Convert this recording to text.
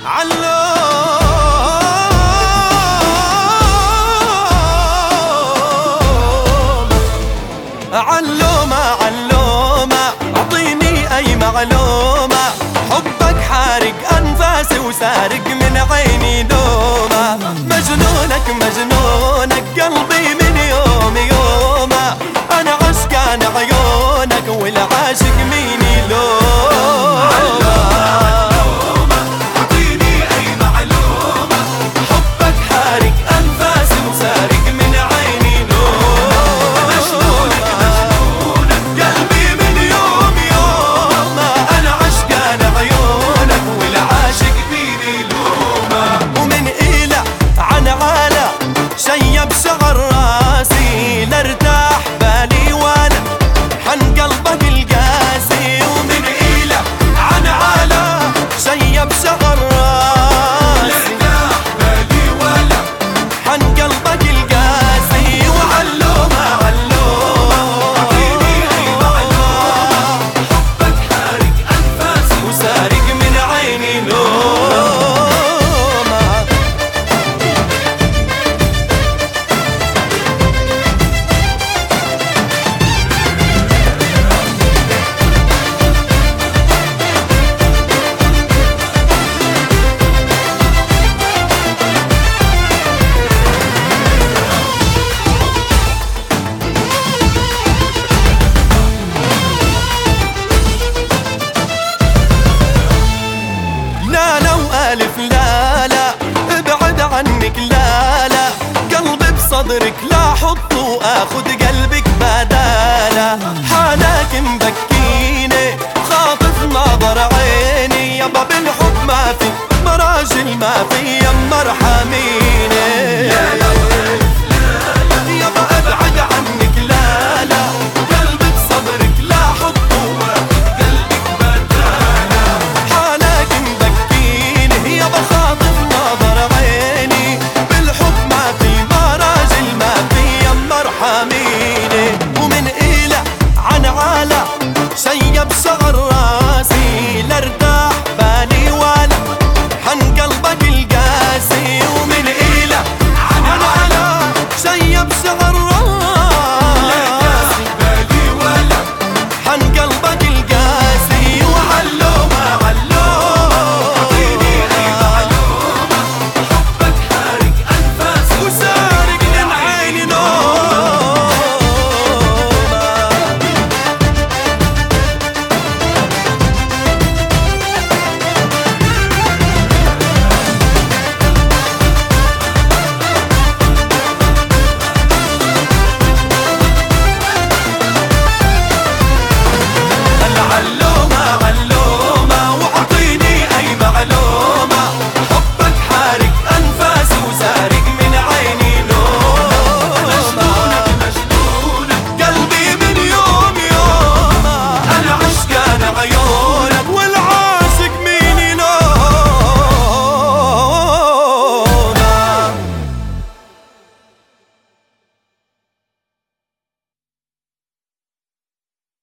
علومة اعطيني اي معلومة، حبك حارق انفاسي وسارق من عيني نومة. مجنونك قلبي من يوم يومه، انا عشقان عيونك والعاشق مين يلومه. شيب شعر راسي لارتاح بالي وانا حن قلبك القاسي، ومن إيله عن عالة شيب شعر راسي لارتاح بالي وانا حن قلبك القاسي. وعلومة اعطيني اي معلومة، حبك حارق انفاسي وسارق من عيني نوم. ألف لا لا ابعد عنك لا لا، قلبي بصدرك لا حط واخد قلبك بداله. حالك مبكيني خاطف نظر عيني يابا